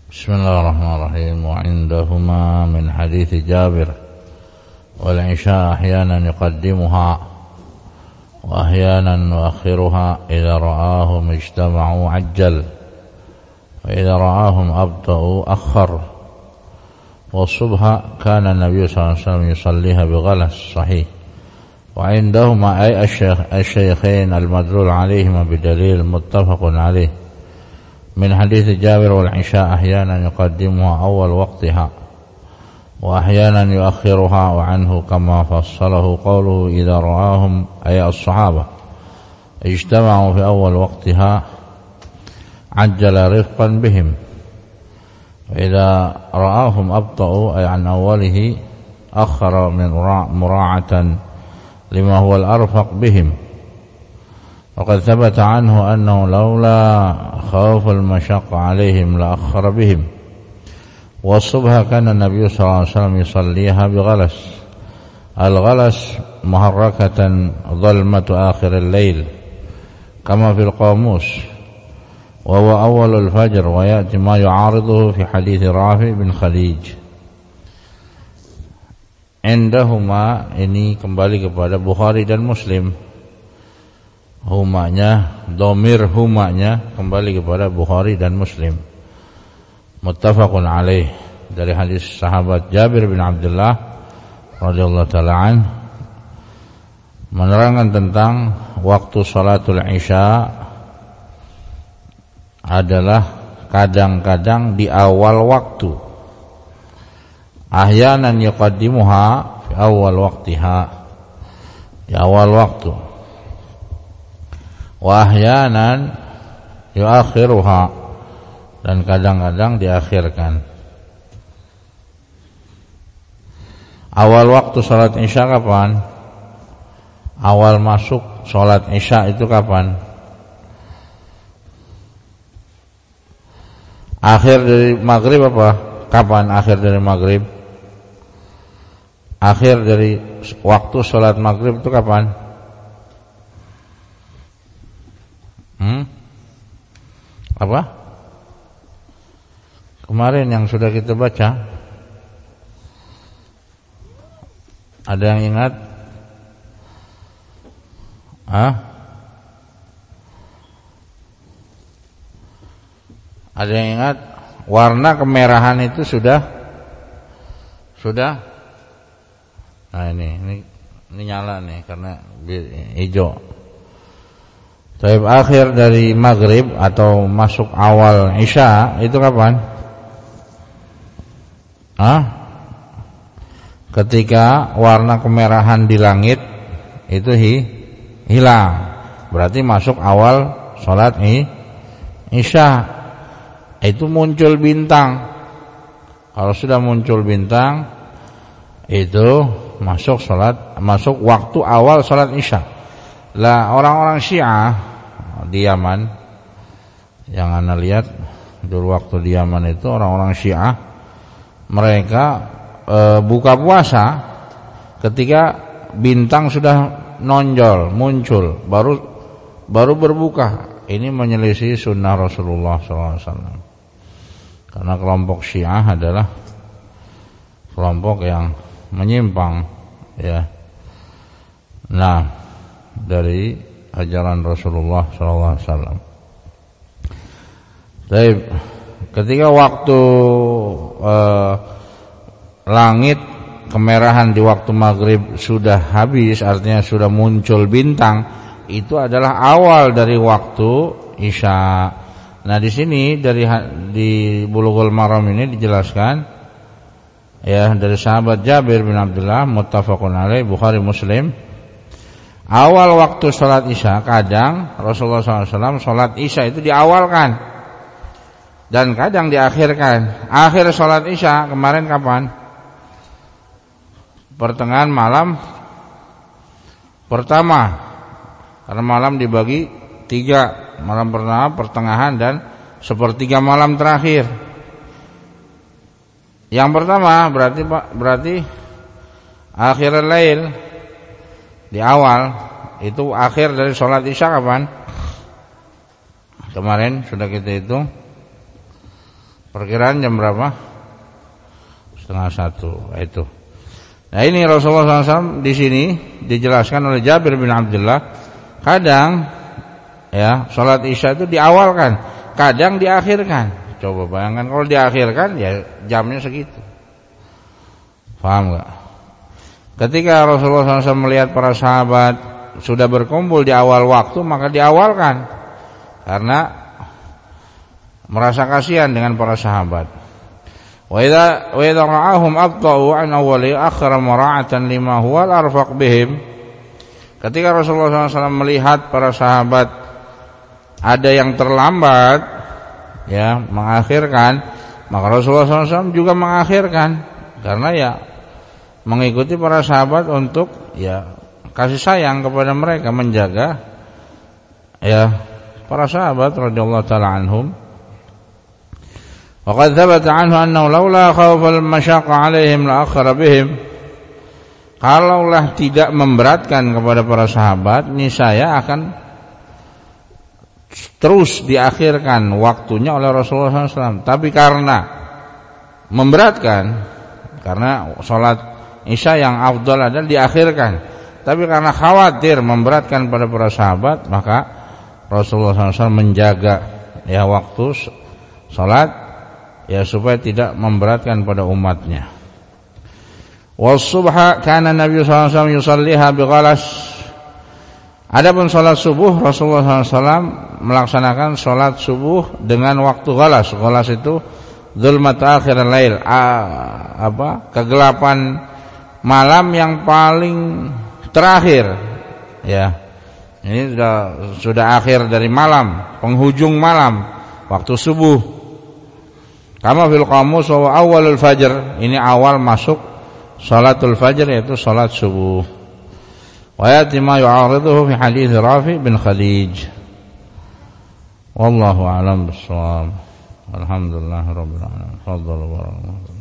بسم الله الرحمن الرحيم. وعندهما من حديث جابر والعشاء أحيانا يقدمها وأحيانا يؤخرها إذا رآهم اجتمعوا عجل وإذا رآهم أبطأوا أخر والصبح كان النبي صلى الله عليه وسلم يصليها بغلس صحيح. وعندهما أي الشيخين المدلول عليهما بدليل متفق عليه من حديث جابر والعشاء أحيانا يقدمها أول وقتها وأحيانا يؤخرها وعنه كما فصله قوله إذا رآهم أي الصحابة اجتمعوا في أول وقتها عجل رفقا بهم وإذا رآهم أبطأوا أي عن أوله أخر من مراعاة لما هو الأرفق بهم. وقد ثبت عنه أنه لولا خوف المشقة عليهم لأخر بهم. والصبح كان النبي صلى الله عليه وسلم يصليها بغلس. الغلس محركة ظلمة آخر الليل كما في القاموس وهو أول الفجر ويأتي ما يعارضه في حديث رافع بن خديج. Indahuma ini kembali kepada Bukhari dan Muslim. Humanya, dhamir humanya kembali kepada Bukhari dan Muslim. Muttafaqun alaih dari hadis sahabat Jabir bin Abdullah radhiyallahu ta'ala an menerangkan tentang waktu salatul isya adalah kadang-kadang di awal waktu. Ahyanan yuqaddimuha fi awal waqtiha, di awal waktu. Wa ahyanan yuakhiruha, dan kadang-kadang diakhirkan. Awal waktu salat isya kapan? Awal masuk salat isya itu kapan? Akhir dari maghrib apa? Kapan akhir dari maghrib? Akhir dari waktu salat maghrib itu kapan? Apa? Kemarin yang sudah kita baca. Ada yang ingat? Ada yang ingat? Warna kemerahan itu sudah? Nah ini nyala nih karena hijau. Tapi akhir dari maghrib atau masuk awal isya itu kapan? Ketika warna kemerahan di langit itu hilang, berarti masuk awal sholat isya. Itu muncul bintang. Kalau sudah muncul bintang itu masuk waktu awal sholat isya. Lah orang-orang Syiah di Yaman yang Anda lihat dulu waktu di Yaman itu orang-orang Syiah mereka buka puasa ketika bintang sudah muncul baru berbuka. Ini menyelisih sunnah Rasulullah SAW. Karena kelompok Syiah adalah kelompok yang menyimpang, ya. Nah, dari ajaran Rasulullah SAW. Tapi ketika waktu langit kemerahan di waktu maghrib sudah habis, artinya sudah muncul bintang, itu adalah awal dari waktu isya. Nah di sini di Bulughul Maram ini dijelaskan ya dari sahabat Jabir bin Abdullah muttafaqun alaih Bukhari Muslim. Awal waktu salat isya kadang Rasulullah SAW salat isya itu diawalkan dan kadang diakhirkan. Akhir salat isya kemarin kapan? Pertengahan malam pertama, karena malam dibagi 3, malam pertama, pertengahan dan sepertiga malam terakhir. Yang pertama berarti akhir lail, di awal itu akhir dari sholat isya kapan? Kemarin sudah kita hitung Perkiraan jam berapa? 12:30 itu. Nah ini Rasulullah SAW di sini dijelaskan oleh Jabir bin Abdullah, kadang ya sholat isya itu diawalkan, kadang diakhirkan. Coba bayangkan kalau diakhirkan ya jamnya segitu. Paham nggak? Ketika Rasulullah SAW melihat para sahabat sudah berkumpul di awal waktu, maka diawalkan karena merasa kasihan dengan para sahabat. Wa idza ra'ahum abta'u an awwali akhara mara'atan lima huwa al-arfaq bihim. Ketika Rasulullah SAW melihat para sahabat ada yang terlambat ya mengakhirkan, maka Rasulullah SAW juga mengakhirkan karena ya mengikuti para sahabat untuk ya kasih sayang kepada mereka, menjaga ya para sahabat radhiyallahu taala anhum. Waqad thabata anhu annahu laula khawfal masyaqqa 'alaihim la akhara bihim. Kalaulah tidak memberatkan kepada para sahabat, niscaya akan terus diakhirkan waktunya oleh Rasulullah SAW. Tapi karena memberatkan, karena sholat isya yang afdal adalah diakhirkan, tapi karena khawatir memberatkan pada para sahabat, maka Rasulullah SAW menjaga ya waktu sholat ya supaya tidak memberatkan pada umatnya. Was-subha kana Nabi sallallahu alaihi wasallam yusalliha bighalas. Adapun salat subuh Rasulullah SAW melaksanakan salat subuh dengan waktu ghalas. Ghalas itu zulmat akhir lail, kegelapan malam yang paling terakhir. Ya. Ini sudah akhir dari malam, penghujung malam, waktu subuh. Kama fil qamus wa awalul fajr, ini awal masuk salatul fajr yaitu salat subuh. Wa yati ma yu'ariduhu fi hadits Rafi bin Khadij. Wallahu a'lam bissawab. Alhamdulillahirabbil alamin. Fadhlu